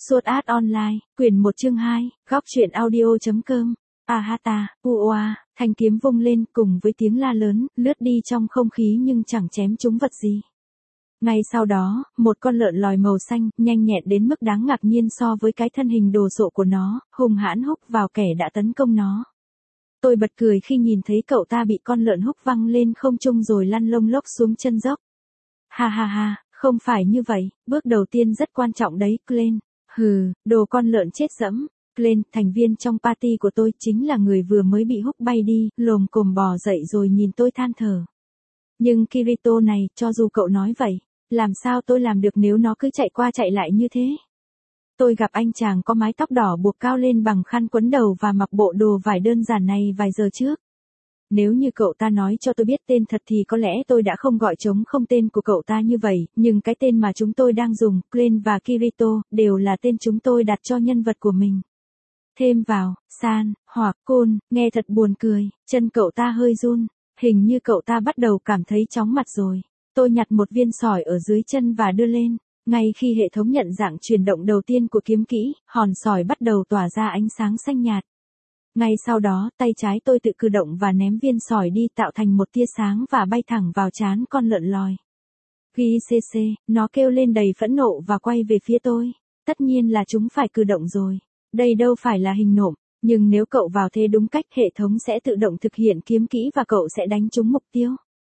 Sword Art Online, quyển 1 chương 2, góc truyện audio.com. Ahata, Uoa, thanh kiếm vung lên cùng với tiếng la lớn, lướt đi trong không khí nhưng chẳng chém trúng vật gì. Ngay sau đó, một con lợn lòi màu xanh, nhanh nhẹn đến mức đáng ngạc nhiên so với cái thân hình đồ sộ của nó, hung hãn húc vào kẻ đã tấn công nó. Tôi bật cười khi nhìn thấy cậu ta bị con lợn húc văng lên không trung rồi lăn lông lốc xuống chân dốc. Ha ha ha, không phải như vậy, bước đầu tiên rất quan trọng đấy, Glenn. Hừ, đồ con lợn chết dẫm. Glenn, thành viên trong party của tôi, chính là người vừa mới bị húc bay đi, lồm cồm bò dậy rồi nhìn tôi than thở. Nhưng Kirito này, cho dù cậu nói vậy, làm sao tôi làm được nếu nó cứ chạy qua chạy lại như thế? Tôi gặp anh chàng có mái tóc đỏ buộc cao lên bằng khăn quấn đầu và mặc bộ đồ vải đơn giản này vài giờ trước. Nếu như cậu ta nói cho tôi biết tên thật thì có lẽ tôi đã không gọi trống không tên của cậu ta như vậy, nhưng cái tên mà chúng tôi đang dùng, Glenn và Kirito, đều là tên chúng tôi đặt cho nhân vật của mình. Thêm vào, San, hoặc Côn, nghe thật buồn cười, chân cậu ta hơi run, hình như cậu ta bắt đầu cảm thấy chóng mặt rồi. Tôi nhặt một viên sỏi ở dưới chân và đưa lên. Ngay khi hệ thống nhận dạng chuyển động đầu tiên của kiếm kỹ, hòn sỏi bắt đầu tỏa ra ánh sáng xanh nhạt. Ngay sau đó, tay trái tôi tự cử động và ném viên sỏi đi tạo thành một tia sáng và bay thẳng vào trán con lợn lòi. GCC, nó kêu lên đầy phẫn nộ và quay về phía tôi. Tất nhiên là chúng phải cử động rồi. Đây đâu phải là hình nộm, nhưng nếu cậu vào thế đúng cách hệ thống sẽ tự động thực hiện kiếm kỹ và cậu sẽ đánh trúng mục tiêu.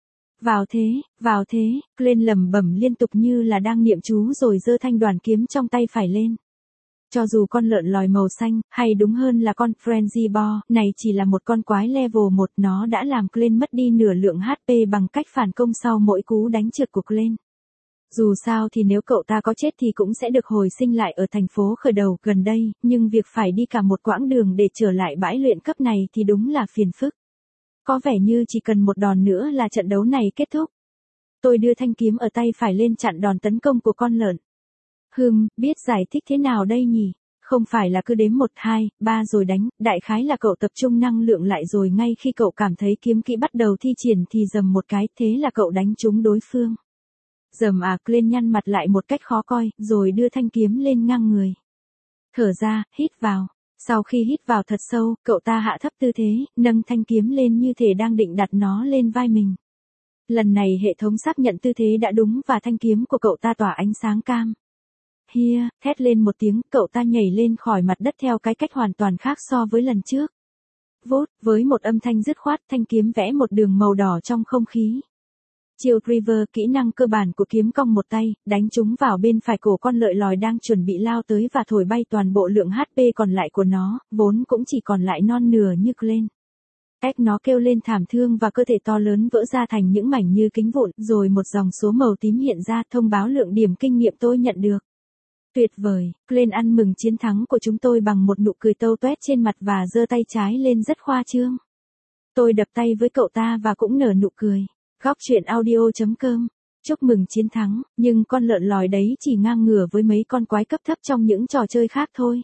Vào thế, Glenn lẩm bẩm liên tục như là đang niệm chú rồi giơ thanh đoàn kiếm trong tay phải lên. Cho dù con lợn lòi màu xanh, hay đúng hơn là con Frenzy Boar, này chỉ là một con quái level 1, nó đã làm Glenn mất đi nửa lượng HP bằng cách phản công sau mỗi cú đánh trượt của Glenn. Dù sao thì nếu cậu ta có chết thì cũng sẽ được hồi sinh lại ở thành phố khởi đầu gần đây, nhưng việc phải đi cả một quãng đường để trở lại bãi luyện cấp này thì đúng là phiền phức. Có vẻ như chỉ cần một đòn nữa là trận đấu này kết thúc. Tôi đưa thanh kiếm ở tay phải lên chặn đòn tấn công của con lợn. Biết giải thích thế nào đây nhỉ? Không phải là cứ đếm 1, 2, 3 rồi đánh, đại khái là cậu tập trung năng lượng lại rồi ngay khi cậu cảm thấy kiếm kỹ bắt đầu thi triển thì dầm một cái, thế là cậu đánh trúng đối phương. Glenn nhăn mặt lại một cách khó coi, rồi đưa thanh kiếm lên ngang người. Thở ra, hít vào. Sau khi hít vào thật sâu, cậu ta hạ thấp tư thế, nâng thanh kiếm lên như thể đang định đặt nó lên vai mình. Lần này hệ thống xác nhận tư thế đã đúng và thanh kiếm của cậu ta tỏa ánh sáng cam. Thét lên một tiếng, cậu ta nhảy lên khỏi mặt đất theo cái cách hoàn toàn khác so với lần trước. Với một âm thanh dứt khoát, thanh kiếm vẽ một đường màu đỏ trong không khí. Chiêu River, kỹ năng cơ bản của kiếm cong một tay, đánh trúng vào bên phải cổ con lợn lòi đang chuẩn bị lao tới và thổi bay toàn bộ lượng HP còn lại của nó, vốn cũng chỉ còn lại non nửa như Glenn. Nó kêu lên thảm thương và cơ thể to lớn vỡ ra thành những mảnh như kính vụn, rồi một dòng số màu tím hiện ra thông báo lượng điểm kinh nghiệm tôi nhận được. Tuyệt vời, Glenn ăn mừng chiến thắng của chúng tôi bằng một nụ cười tâu tuét trên mặt và giơ tay trái lên rất khoa trương. Tôi đập tay với cậu ta và cũng nở nụ cười. Góc truyện audio.com. Chúc mừng chiến thắng, nhưng con lợn lòi đấy chỉ ngang ngửa với mấy con quái cấp thấp trong những trò chơi khác thôi.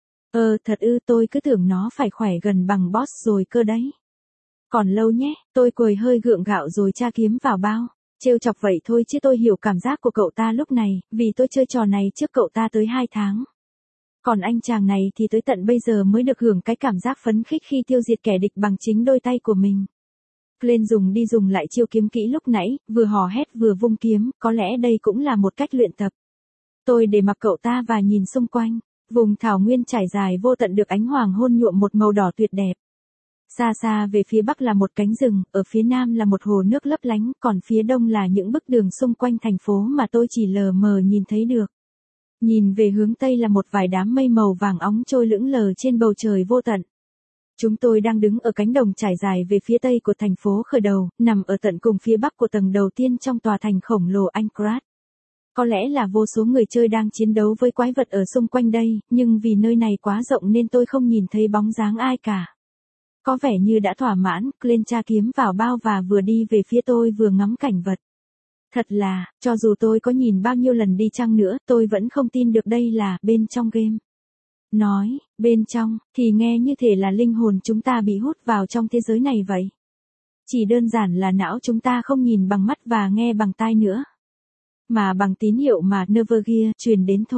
Tôi cứ tưởng nó phải khỏe gần bằng boss rồi cơ đấy. Còn lâu nhé, tôi cười hơi gượng gạo rồi tra kiếm vào bao. Trêu chọc vậy thôi chứ tôi hiểu cảm giác của cậu ta lúc này, vì tôi chơi trò này trước cậu ta tới 2 tháng. Còn anh chàng này thì tới tận bây giờ mới được hưởng cái cảm giác phấn khích khi tiêu diệt kẻ địch bằng chính đôi tay của mình. Glenn dùng đi dùng lại chiêu kiếm kỹ lúc nãy, vừa hò hét vừa vung kiếm, có lẽ đây cũng là một cách luyện tập. Tôi để mặc cậu ta và nhìn xung quanh, vùng thảo nguyên trải dài vô tận được ánh hoàng hôn nhuộm một màu đỏ tuyệt đẹp. Xa xa về phía bắc là một cánh rừng, ở phía nam là một hồ nước lấp lánh, còn phía đông là những bức đường xung quanh thành phố mà tôi chỉ lờ mờ nhìn thấy được. Nhìn về hướng tây là một vài đám mây màu vàng óng trôi lững lờ trên bầu trời vô tận. Chúng tôi đang đứng ở cánh đồng trải dài về phía tây của thành phố khởi đầu, nằm ở tận cùng phía bắc của tầng đầu tiên trong tòa thành khổng lồ Anchorage. Có lẽ là vô số người chơi đang chiến đấu với quái vật ở xung quanh đây, nhưng vì nơi này quá rộng nên tôi không nhìn thấy bóng dáng ai cả. Có vẻ như đã thỏa mãn, Glenn tra kiếm vào bao và vừa đi về phía tôi vừa ngắm cảnh vật. Thật là, cho dù tôi có nhìn bao nhiêu lần đi chăng nữa, tôi vẫn không tin được đây là bên trong game. Nói, bên trong, thì nghe như thể là linh hồn chúng ta bị hút vào trong thế giới này vậy. Chỉ đơn giản là não chúng ta không nhìn bằng mắt và nghe bằng tai nữa, mà bằng tín hiệu mà Nevergear truyền đến thôi.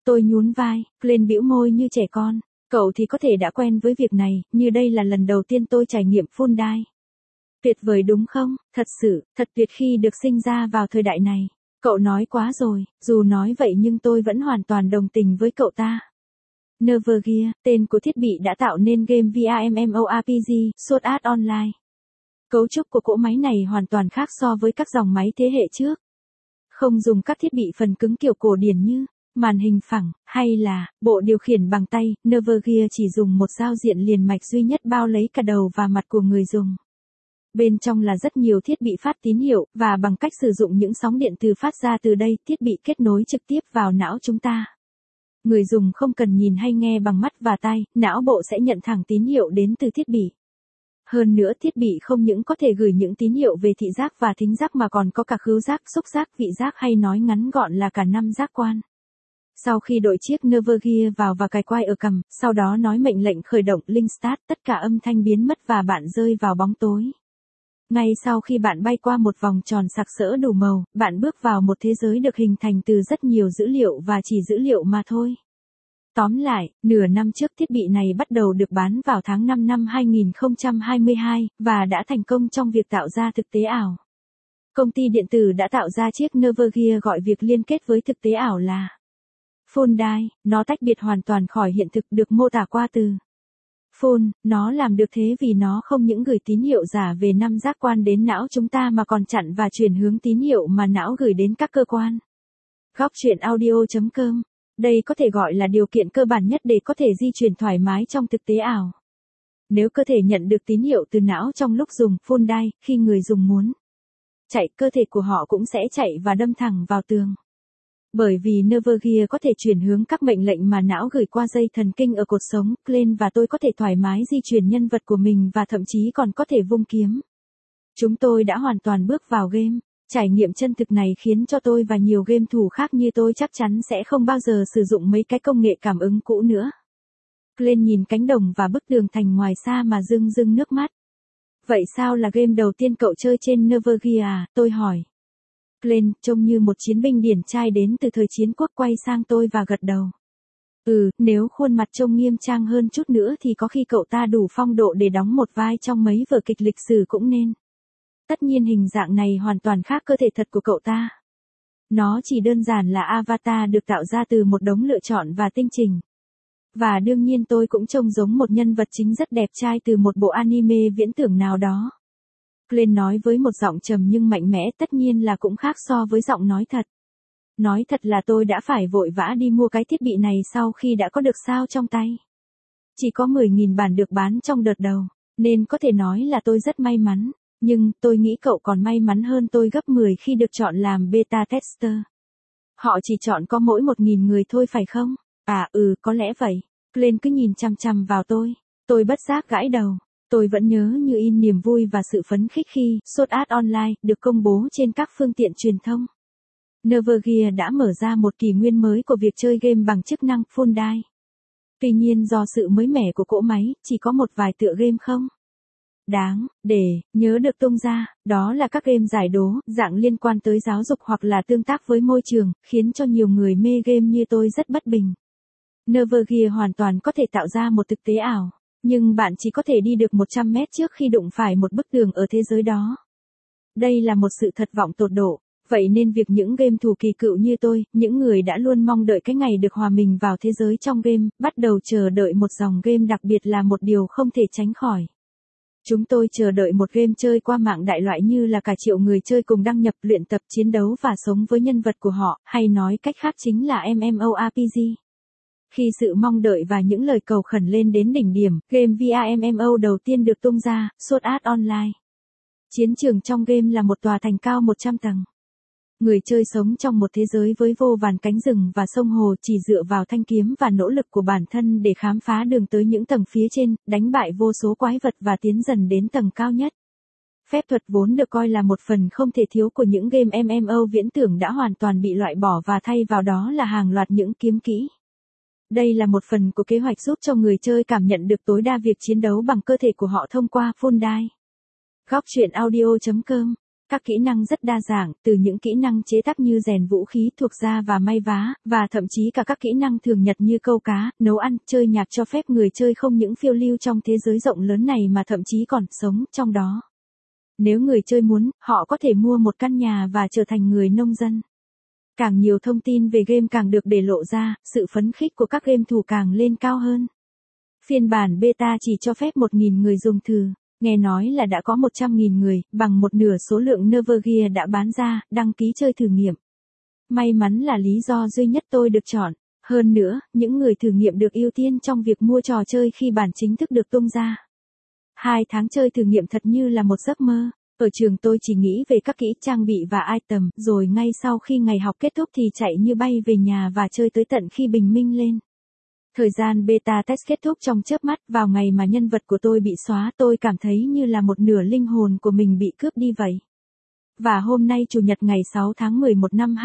Tôi nhún vai, lên bĩu môi như trẻ con. Cậu thì có thể đã quen với việc này, như đây là lần đầu tiên tôi trải nghiệm full dive. Tuyệt vời đúng không? Thật sự, thật tuyệt khi được sinh ra vào thời đại này. Cậu nói quá rồi, dù nói vậy nhưng tôi vẫn hoàn toàn đồng tình với cậu ta. Nevergear, tên của thiết bị đã tạo nên game VR MMORPG, Sword Art Online. Cấu trúc của cỗ máy này hoàn toàn khác so với các dòng máy thế hệ trước. Không dùng các thiết bị phần cứng kiểu cổ điển như màn hình phẳng, hay là bộ điều khiển bằng tay, Nevergear chỉ dùng một giao diện liền mạch duy nhất bao lấy cả đầu và mặt của người dùng. Bên trong là rất nhiều thiết bị phát tín hiệu, và bằng cách sử dụng những sóng điện từ phát ra từ đây, thiết bị kết nối trực tiếp vào não chúng ta. Người dùng không cần nhìn hay nghe bằng mắt và tai, não bộ sẽ nhận thẳng tín hiệu đến từ thiết bị. Hơn nữa thiết bị không những có thể gửi những tín hiệu về thị giác và thính giác mà còn có cả khứu giác, xúc giác, vị giác hay nói ngắn gọn là cả 5 giác quan. Sau khi đội chiếc Nevergear vào và cài quai ở cằm, sau đó nói mệnh lệnh khởi động Link Start, tất cả âm thanh biến mất và bạn rơi vào bóng tối. Ngay sau khi bạn bay qua một vòng tròn sặc sỡ đủ màu, bạn bước vào một thế giới được hình thành từ rất nhiều dữ liệu và chỉ dữ liệu mà thôi. Tóm lại, nửa năm trước thiết bị này bắt đầu được bán vào tháng 5 năm 2022, và đã thành công trong việc tạo ra thực tế ảo. Công ty điện tử đã tạo ra chiếc Nevergear gọi việc liên kết với thực tế ảo là full dive, nó tách biệt hoàn toàn khỏi hiện thực được mô tả qua từ full, nó làm được thế vì nó không những gửi tín hiệu giả về 5 giác quan đến não chúng ta mà còn chặn và chuyển hướng tín hiệu mà não gửi đến các cơ quan. Góc truyện audio.com. Đây có thể gọi là điều kiện cơ bản nhất để có thể di chuyển thoải mái trong thực tế ảo. Nếu cơ thể nhận được tín hiệu từ não trong lúc dùng full dive, khi người dùng muốn chạy, cơ thể của họ cũng sẽ chạy và đâm thẳng vào tường. Bởi vì Nevergear có thể chuyển hướng các mệnh lệnh mà não gửi qua dây thần kinh ở cột sống, Glenn và tôi có thể thoải mái di chuyển nhân vật của mình và thậm chí còn có thể vung kiếm. Chúng tôi đã hoàn toàn bước vào game. Trải nghiệm chân thực này khiến cho tôi và nhiều game thủ khác như tôi chắc chắn sẽ không bao giờ sử dụng mấy cái công nghệ cảm ứng cũ nữa. Glenn nhìn cánh đồng và bức tường thành ngoài xa mà rưng rưng nước mắt. Vậy sao là game đầu tiên cậu chơi trên Nevergear à? Tôi hỏi. Glenn trông như một chiến binh điển trai đến từ thời chiến quốc quay sang tôi và gật đầu. Nếu khuôn mặt trông nghiêm trang hơn chút nữa thì có khi cậu ta đủ phong độ để đóng một vai trong mấy vở kịch lịch sử cũng nên. Tất nhiên hình dạng này hoàn toàn khác cơ thể thật của cậu ta. Nó chỉ đơn giản là avatar được tạo ra từ một đống lựa chọn và tinh chỉnh. Và đương nhiên tôi cũng trông giống một nhân vật chính rất đẹp trai từ một bộ anime viễn tưởng nào đó. Glenn nói với một giọng trầm nhưng mạnh mẽ, tất nhiên là cũng khác so với giọng nói thật. Nói thật là tôi đã phải vội vã đi mua cái thiết bị này sau khi đã có được sao trong tay. Chỉ có 10.000 bản được bán trong đợt đầu, nên có thể nói là tôi rất may mắn. Nhưng, tôi nghĩ cậu còn may mắn hơn tôi gấp 10 khi được chọn làm beta tester. Họ chỉ chọn có mỗi 1.000 người thôi phải không? Có lẽ vậy. Glenn cứ nhìn chằm chằm vào tôi. Tôi bất giác gãi đầu. Tôi vẫn nhớ như in niềm vui và sự phấn khích khi Sword Art Online được công bố trên các phương tiện truyền thông. Nevergear đã mở ra một kỷ nguyên mới của việc chơi game bằng chức năng full dive. Tuy nhiên do sự mới mẻ của cỗ máy, chỉ có một vài tựa game không đáng để nhớ được tung ra, đó là các game giải đố, dạng liên quan tới giáo dục hoặc là tương tác với môi trường, khiến cho nhiều người mê game như tôi rất bất bình. Nevergear hoàn toàn có thể tạo ra một thực tế ảo, nhưng bạn chỉ có thể đi được 100 mét trước khi đụng phải một bức tường ở thế giới đó. Đây là một sự thất vọng tột độ. Vậy nên việc những game thủ kỳ cựu như tôi, những người đã luôn mong đợi cái ngày được hòa mình vào thế giới trong game, bắt đầu chờ đợi một dòng game đặc biệt là một điều không thể tránh khỏi. Chúng tôi chờ đợi một game chơi qua mạng đại loại như là cả triệu người chơi cùng đăng nhập, luyện tập, chiến đấu và sống với nhân vật của họ, hay nói cách khác chính là MMORPG. Khi sự mong đợi và những lời cầu khẩn lên đến đỉnh điểm, game VR MMO đầu tiên được tung ra, Sword Art Online. Chiến trường trong game là một tòa thành cao 100 tầng. Người chơi sống trong một thế giới với vô vàn cánh rừng và sông hồ, chỉ dựa vào thanh kiếm và nỗ lực của bản thân để khám phá đường tới những tầng phía trên, đánh bại vô số quái vật và tiến dần đến tầng cao nhất. Phép thuật vốn được coi là một phần không thể thiếu của những game MMO viễn tưởng đã hoàn toàn bị loại bỏ và thay vào đó là hàng loạt những kiếm kỹ. Đây là một phần của kế hoạch giúp cho người chơi cảm nhận được tối đa việc chiến đấu bằng cơ thể của họ thông qua full dive. Góc truyện audio.com Các kỹ năng rất đa dạng, từ những kỹ năng chế tác như rèn vũ khí thuộc da và may vá, và thậm chí cả các kỹ năng thường nhật như câu cá, nấu ăn, chơi nhạc cho phép người chơi không những phiêu lưu trong thế giới rộng lớn này mà thậm chí còn sống trong đó. Nếu người chơi muốn, họ có thể mua một căn nhà và trở thành người nông dân. Càng nhiều thông tin về game càng được để lộ ra, sự phấn khích của các game thủ càng lên cao hơn. Phiên bản beta chỉ cho phép 1.000 người dùng thử. Nghe nói là đã có 100.000 người, bằng một nửa số lượng Nevergear đã bán ra, đăng ký chơi thử nghiệm. May mắn là lý do duy nhất tôi được chọn. Hơn nữa, những người thử nghiệm được ưu tiên trong việc mua trò chơi khi bản chính thức được tung ra. 2 tháng chơi thử nghiệm thật như là một giấc mơ. Ở trường tôi chỉ nghĩ về các kỹ trang bị và item, rồi ngay sau khi ngày học kết thúc thì chạy như bay về nhà và chơi tới tận khi bình minh lên. Thời gian beta test kết thúc trong chớp mắt, vào ngày mà nhân vật của tôi bị xóa, tôi cảm thấy như là một nửa linh hồn của mình bị cướp đi vậy. Và hôm nay Chủ nhật ngày 6 tháng 11 năm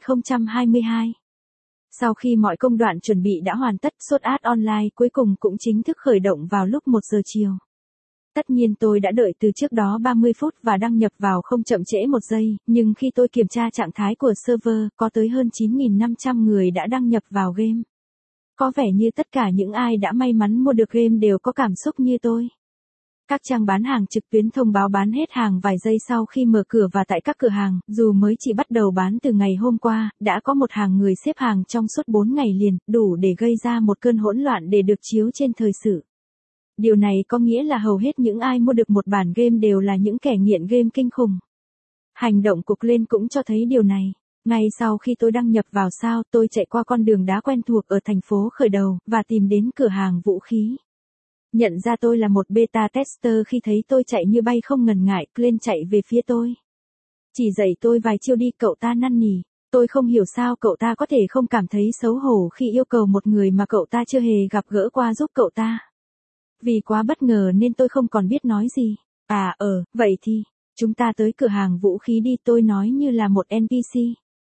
2022. Sau khi mọi công đoạn chuẩn bị đã hoàn tất, Sword Art Online cuối cùng cũng chính thức khởi động vào lúc 1 giờ chiều. Tất nhiên tôi đã đợi từ trước đó 30 phút và đăng nhập vào không chậm trễ 1 giây, nhưng khi tôi kiểm tra trạng thái của server, có tới hơn 9.500 người đã đăng nhập vào game. Có vẻ như tất cả những ai đã may mắn mua được game đều có cảm xúc như tôi. Các trang bán hàng trực tuyến thông báo bán hết hàng vài giây sau khi mở cửa, và tại các cửa hàng, dù mới chỉ bắt đầu bán từ ngày hôm qua, đã có một hàng người xếp hàng trong suốt 4 ngày liền, đủ để gây ra một cơn hỗn loạn để được chiếu trên thời sự. Điều này có nghĩa là hầu hết những ai mua được một bản game đều là những kẻ nghiện game kinh khủng. Hành động của Glenn cũng cho thấy điều này. Ngay sau khi tôi đăng nhập vào sao, tôi chạy qua con đường đá quen thuộc ở thành phố khởi đầu, và tìm đến cửa hàng vũ khí. Nhận ra tôi là một beta tester khi thấy tôi chạy như bay không ngần ngại, Glenn chạy về phía tôi. Chỉ dạy tôi vài chiêu đi, cậu ta năn nỉ. Tôi không hiểu sao cậu ta có thể không cảm thấy xấu hổ khi yêu cầu một người mà cậu ta chưa hề gặp gỡ qua giúp cậu ta. Vì quá bất ngờ nên tôi không còn biết nói gì. Vậy thì, chúng ta tới cửa hàng vũ khí đi, tôi nói như là một NPC.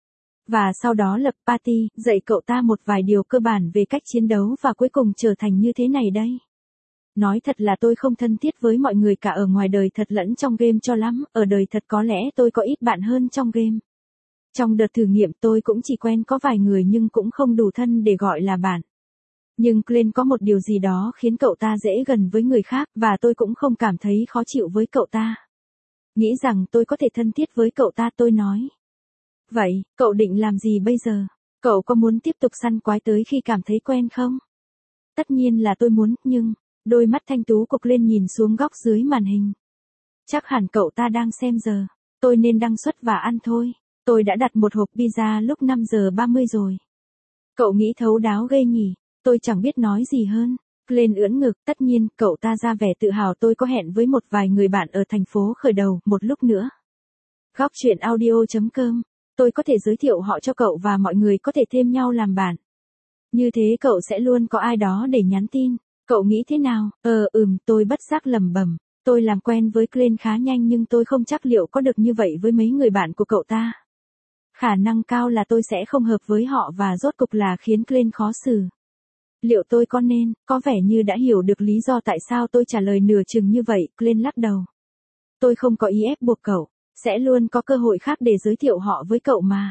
Và sau đó lập party, dạy cậu ta một vài điều cơ bản về cách chiến đấu và cuối cùng trở thành như thế này đây. Nói thật là tôi không thân thiết với mọi người cả ở ngoài đời thật lẫn trong game cho lắm, ở đời thật có lẽ tôi có ít bạn hơn trong game. Trong đợt thử nghiệm tôi cũng chỉ quen có vài người nhưng cũng không đủ thân để gọi là bạn. Nhưng Glenn có một điều gì đó khiến cậu ta dễ gần với người khác, và tôi cũng không cảm thấy khó chịu với cậu ta. Nghĩ rằng tôi có thể thân thiết với cậu ta, tôi nói. Vậy, cậu định làm gì bây giờ? Cậu có muốn tiếp tục săn quái tới khi cảm thấy quen không? Tất nhiên là tôi muốn, nhưng... Đôi mắt thanh tú cục lên nhìn xuống góc dưới màn hình. Chắc hẳn cậu ta đang xem giờ. Tôi nên đăng xuất và ăn thôi. Tôi đã đặt một hộp pizza lúc 5 giờ 30 rồi. Cậu nghĩ thấu đáo ghê nhỉ? Tôi chẳng biết nói gì hơn. Glenn ưỡn ngực, tất nhiên, cậu ta ra vẻ tự hào. Tôi có hẹn với một vài người bạn ở thành phố khởi đầu, một lúc nữa. Góc chuyện audio.com. Tôi có thể giới thiệu họ cho cậu và mọi người có thể thêm nhau làm bạn. Như thế cậu sẽ luôn có ai đó để nhắn tin. Cậu nghĩ thế nào? Tôi bất giác lẩm bẩm. Tôi làm quen với Glenn khá nhanh nhưng tôi không chắc liệu có được như vậy với mấy người bạn của cậu ta. Khả năng cao là tôi sẽ không hợp với họ và rốt cục là khiến Glenn khó xử. Liệu tôi có vẻ như đã hiểu được lý do tại sao tôi trả lời nửa chừng như vậy, Glenn lắc đầu. Tôi không có ý ép buộc cậu, sẽ luôn có cơ hội khác để giới thiệu họ với cậu mà.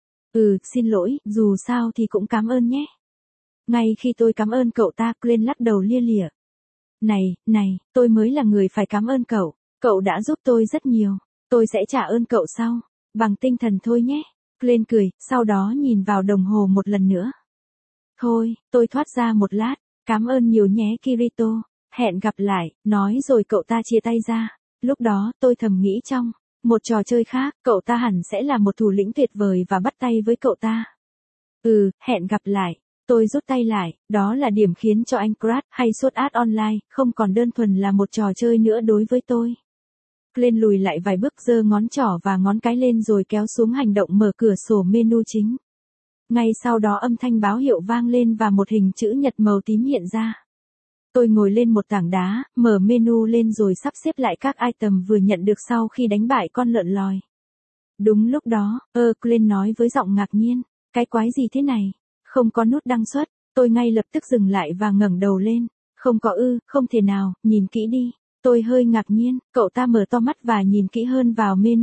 Xin lỗi, dù sao thì cũng cảm ơn nhé. Ngay khi tôi cảm ơn cậu ta, Glenn lắc đầu lia lịa. Này, tôi mới là người phải cảm ơn cậu. Cậu đã giúp tôi rất nhiều. Tôi sẽ trả ơn cậu sau. Bằng tinh thần thôi nhé. Glenn cười, sau đó nhìn vào đồng hồ một lần nữa. Thôi, tôi thoát ra một lát. Cảm ơn nhiều nhé Kirito. Hẹn gặp lại, nói rồi cậu ta chia tay ra. Lúc đó, tôi thầm nghĩ trong một trò chơi khác, cậu ta hẳn sẽ là một thủ lĩnh tuyệt vời và bắt tay với cậu ta. Hẹn gặp lại. Tôi rút tay lại, đó là điểm khiến cho anh Crash hay Sword Art Online không còn đơn thuần là một trò chơi nữa đối với tôi. Glenn lùi lại vài bước, giơ ngón trỏ và ngón cái lên rồi kéo xuống hành động mở cửa sổ menu chính. Ngay sau đó âm thanh báo hiệu vang lên và một hình chữ nhật màu tím hiện ra. Tôi ngồi lên một tảng đá, mở menu lên rồi sắp xếp lại các item vừa nhận được sau khi đánh bại con lợn lòi. Đúng lúc đó, Glenn nói với giọng ngạc nhiên, cái quái gì thế này? Không có nút đăng xuất, tôi ngay lập tức dừng lại và ngẩng đầu lên. Không có không thể nào, nhìn kỹ đi. Tôi hơi ngạc nhiên, cậu ta mở to mắt và nhìn kỹ hơn vào menu.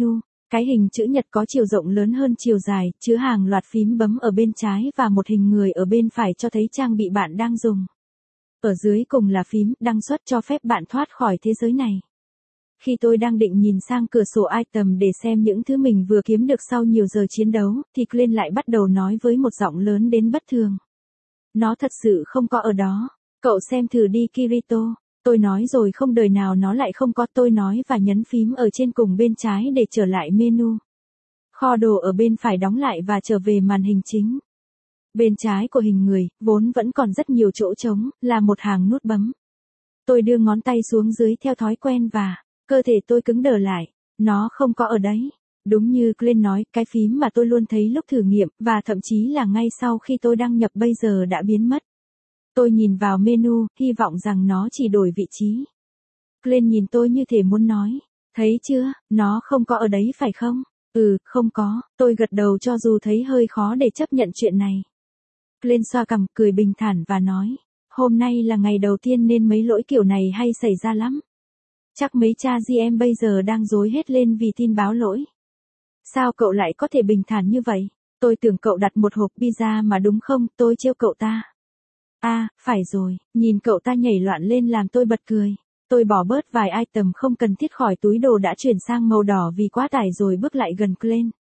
Cái hình chữ nhật có chiều rộng lớn hơn chiều dài, chứa hàng loạt phím bấm ở bên trái và một hình người ở bên phải cho thấy trang bị bạn đang dùng. Ở dưới cùng là phím đăng xuất cho phép bạn thoát khỏi thế giới này. Khi tôi đang định nhìn sang cửa sổ item để xem những thứ mình vừa kiếm được sau nhiều giờ chiến đấu, thì Glenn lại bắt đầu nói với một giọng lớn đến bất thường. Nó thật sự không có ở đó. Cậu xem thử đi Kirito. Tôi nói rồi không đời nào nó lại không có, tôi nói và nhấn phím ở trên cùng bên trái để trở lại menu. Kho đồ ở bên phải đóng lại và trở về màn hình chính. Bên trái của hình người, vốn vẫn còn rất nhiều chỗ trống, là một hàng nút bấm. Tôi đưa ngón tay xuống dưới theo thói quen và cơ thể tôi cứng đờ lại. Nó không có ở đấy. Đúng như Glenn nói, cái phím mà tôi luôn thấy lúc thử nghiệm, và thậm chí là ngay sau khi tôi đăng nhập bây giờ đã biến mất. Tôi nhìn vào menu, hy vọng rằng nó chỉ đổi vị trí. Glenn nhìn tôi như thể muốn nói, thấy chưa, nó không có ở đấy phải không? Ừ, không có, tôi gật đầu cho dù thấy hơi khó để chấp nhận chuyện này. Glenn xoa cằm, cười bình thản và nói, hôm nay là ngày đầu tiên nên mấy lỗi kiểu này hay xảy ra lắm. Chắc mấy cha GM bây giờ đang rối hết lên vì tin báo lỗi. Sao cậu lại có thể bình thản như vậy? Tôi tưởng cậu đặt một hộp pizza mà đúng không, tôi trêu cậu ta. À, phải rồi, nhìn cậu ta nhảy loạn lên làm tôi bật cười. Tôi bỏ bớt vài item không cần thiết khỏi túi đồ đã chuyển sang màu đỏ vì quá tải rồi bước lại gần Glenn.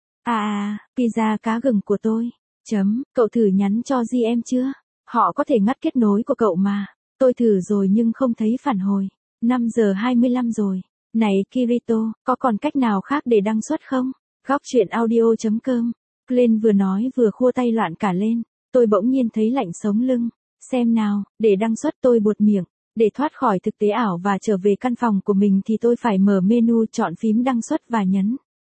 Pizza cá gừng của tôi. Cậu thử nhắn cho GM chưa? Họ có thể ngắt kết nối của cậu mà. Tôi thử rồi nhưng không thấy phản hồi. 5 giờ 25 rồi. Này Kirito, có còn cách nào khác để đăng xuất không? Góc truyện audio.com. Glenn vừa nói vừa khua tay loạn cả lên. Tôi bỗng nhiên thấy lạnh sống lưng. Xem nào, để đăng xuất tôi buột miệng. Để thoát khỏi thực tế ảo và trở về căn phòng của mình thì tôi phải mở menu chọn phím đăng xuất và nhấn.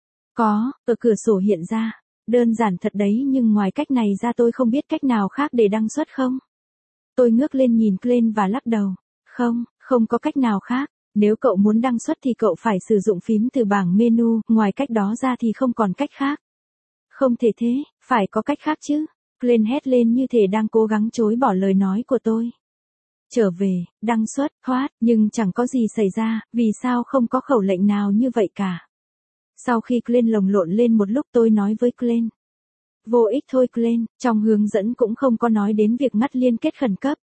Ở cửa sổ hiện ra. Đơn giản thật đấy nhưng ngoài cách này ra tôi không biết cách nào khác để đăng xuất không. Tôi ngước lên nhìn Glenn và lắc đầu. Không có cách nào khác. Nếu cậu muốn đăng xuất thì cậu phải sử dụng phím từ bảng menu, ngoài cách đó ra thì không còn cách khác. Không thể thế, phải có cách khác chứ. Glenn hét lên như thể đang cố gắng chối bỏ lời nói của tôi. Trở về, đăng xuất, thoát, nhưng chẳng có gì xảy ra, vì sao không có khẩu lệnh nào như vậy cả. Sau khi Glenn lồng lộn lên một lúc tôi nói với Glenn. Vô ích thôi Glenn, trong hướng dẫn cũng không có nói đến việc ngắt liên kết khẩn cấp.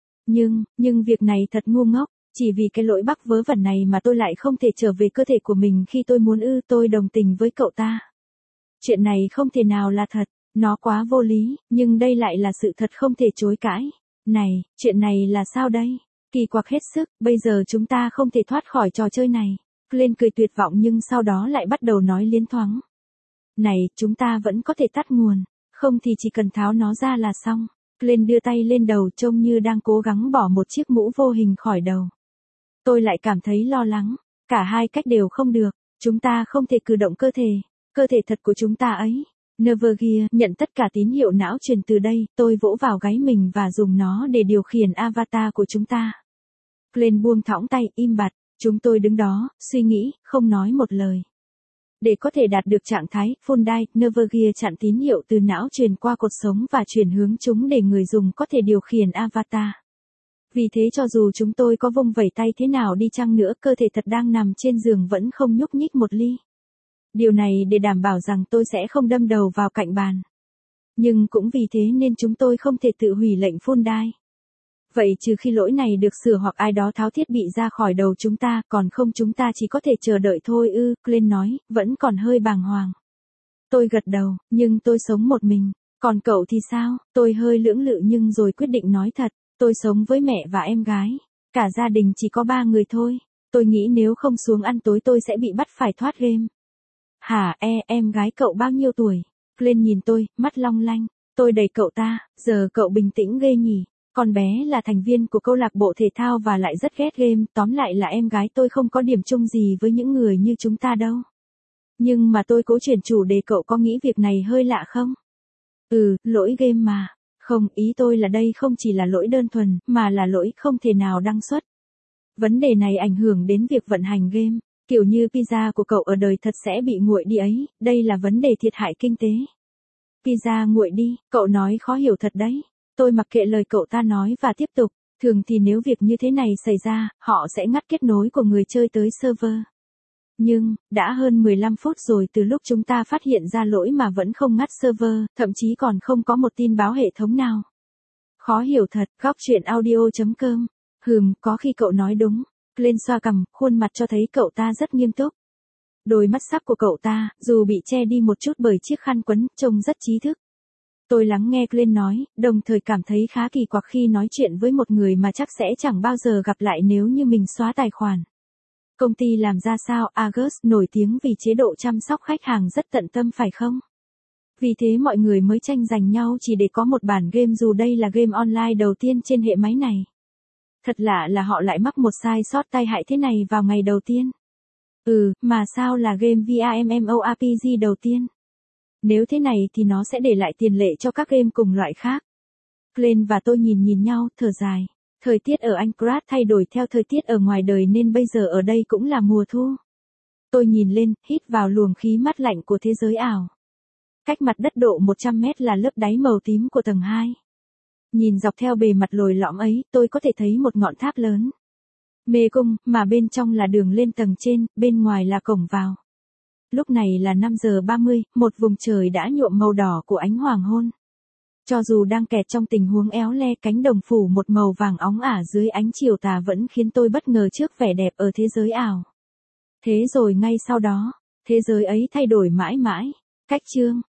Nhưng việc này thật ngu ngốc, chỉ vì cái lỗi bắc vớ vẩn này mà tôi lại không thể trở về cơ thể của mình khi tôi muốn tôi đồng tình với cậu ta. Chuyện này không thể nào là thật, nó quá vô lý, nhưng đây lại là sự thật không thể chối cãi. Này, chuyện này là sao đây? Kỳ quặc hết sức, bây giờ chúng ta không thể thoát khỏi trò chơi này. Glenn cười tuyệt vọng nhưng sau đó lại bắt đầu nói liến thoáng. Này, chúng ta vẫn có thể tắt nguồn, không thì chỉ cần tháo nó ra là xong. Glenn đưa tay lên đầu trông như đang cố gắng bỏ một chiếc mũ vô hình khỏi đầu. Tôi lại cảm thấy lo lắng, cả hai cách đều không được, chúng ta không thể cử động cơ thể thật của chúng ta ấy. Nevergear nhận tất cả tín hiệu não truyền từ đây, tôi vỗ vào gáy mình và dùng nó để điều khiển avatar của chúng ta. Glenn buông thõng tay, im bặt, chúng tôi đứng đó, suy nghĩ, không nói một lời. Để có thể đạt được trạng thái full dive, Nevergear chặn tín hiệu từ não truyền qua cột sống và chuyển hướng chúng để người dùng có thể điều khiển avatar. Vì thế cho dù chúng tôi có vung vẩy tay thế nào đi chăng nữa, cơ thể thật đang nằm trên giường vẫn không nhúc nhích một ly. Điều này để đảm bảo rằng tôi sẽ không đâm đầu vào cạnh bàn. Nhưng cũng vì thế nên chúng tôi không thể tự hủy lệnh full dive. Vậy trừ khi lỗi này được sửa hoặc ai đó tháo thiết bị ra khỏi đầu chúng ta, còn không chúng ta chỉ có thể chờ đợi thôi Glenn nói, vẫn còn hơi bàng hoàng. Tôi gật đầu, nhưng tôi sống một mình. Còn cậu thì sao? Tôi hơi lưỡng lự nhưng rồi quyết định nói thật. Tôi sống với mẹ và em gái. Cả gia đình chỉ có 3 người thôi. Tôi nghĩ nếu không xuống ăn tối tôi sẽ bị bắt phải thoát game. Hả, em gái cậu bao nhiêu tuổi? Glenn nhìn tôi, mắt long lanh. Tôi đẩy cậu ta, giờ cậu bình tĩnh ghê nhỉ. Con bé là thành viên của câu lạc bộ thể thao và lại rất ghét game, tóm lại là em gái tôi không có điểm chung gì với những người như chúng ta đâu. Nhưng mà tôi cố chuyển chủ đề, cậu có nghĩ việc này hơi lạ không? Lỗi game mà. Không, ý tôi là đây không chỉ là lỗi đơn thuần, mà là lỗi không thể nào đăng xuất. Vấn đề này ảnh hưởng đến việc vận hành game, kiểu như pizza của cậu ở đời thật sẽ bị nguội đi ấy, đây là vấn đề thiệt hại kinh tế. Pizza nguội đi, cậu nói khó hiểu thật đấy. Tôi mặc kệ lời cậu ta nói và tiếp tục, thường thì nếu việc như thế này xảy ra, họ sẽ ngắt kết nối của người chơi tới server. Nhưng, đã hơn 15 phút rồi từ lúc chúng ta phát hiện ra lỗi mà vẫn không ngắt server, thậm chí còn không có một tin báo hệ thống nào. Khó hiểu thật, góc chuyện audio.com. Có khi cậu nói đúng. Lên xoa cằm, khuôn mặt cho thấy cậu ta rất nghiêm túc. Đôi mắt sắc của cậu ta, dù bị che đi một chút bởi chiếc khăn quấn, trông rất trí thức. Tôi lắng nghe Glenn nói, đồng thời cảm thấy khá kỳ quặc khi nói chuyện với một người mà chắc sẽ chẳng bao giờ gặp lại nếu như mình xóa tài khoản. Công ty làm ra sao, Argus nổi tiếng vì chế độ chăm sóc khách hàng rất tận tâm phải không? Vì thế mọi người mới tranh giành nhau chỉ để có một bản game dù đây là game online đầu tiên trên hệ máy này. Thật lạ là họ lại mắc một sai sót tai hại thế này vào ngày đầu tiên. Mà sao là game MMORPG đầu tiên? Nếu thế này thì nó sẽ để lại tiền lệ cho các game cùng loại khác. Glenn và tôi nhìn nhau, thở dài. Thời tiết ở Anchorage thay đổi theo thời tiết ở ngoài đời nên bây giờ ở đây cũng là mùa thu. Tôi nhìn lên, hít vào luồng khí mát lạnh của thế giới ảo. Cách mặt đất độ 100 mét là lớp đáy màu tím của tầng 2. Nhìn dọc theo bề mặt lồi lõm ấy, tôi có thể thấy một ngọn tháp lớn. Mê cung, mà bên trong là đường lên tầng trên, bên ngoài là cổng vào. Lúc này là 5 giờ 30, một vùng trời đã nhuộm màu đỏ của ánh hoàng hôn. Cho dù đang kẹt trong tình huống éo le, cánh đồng phủ một màu vàng óng ả dưới ánh chiều tà vẫn khiến tôi bất ngờ trước vẻ đẹp ở thế giới ảo. Thế rồi ngay sau đó, thế giới ấy thay đổi mãi mãi. Cách chương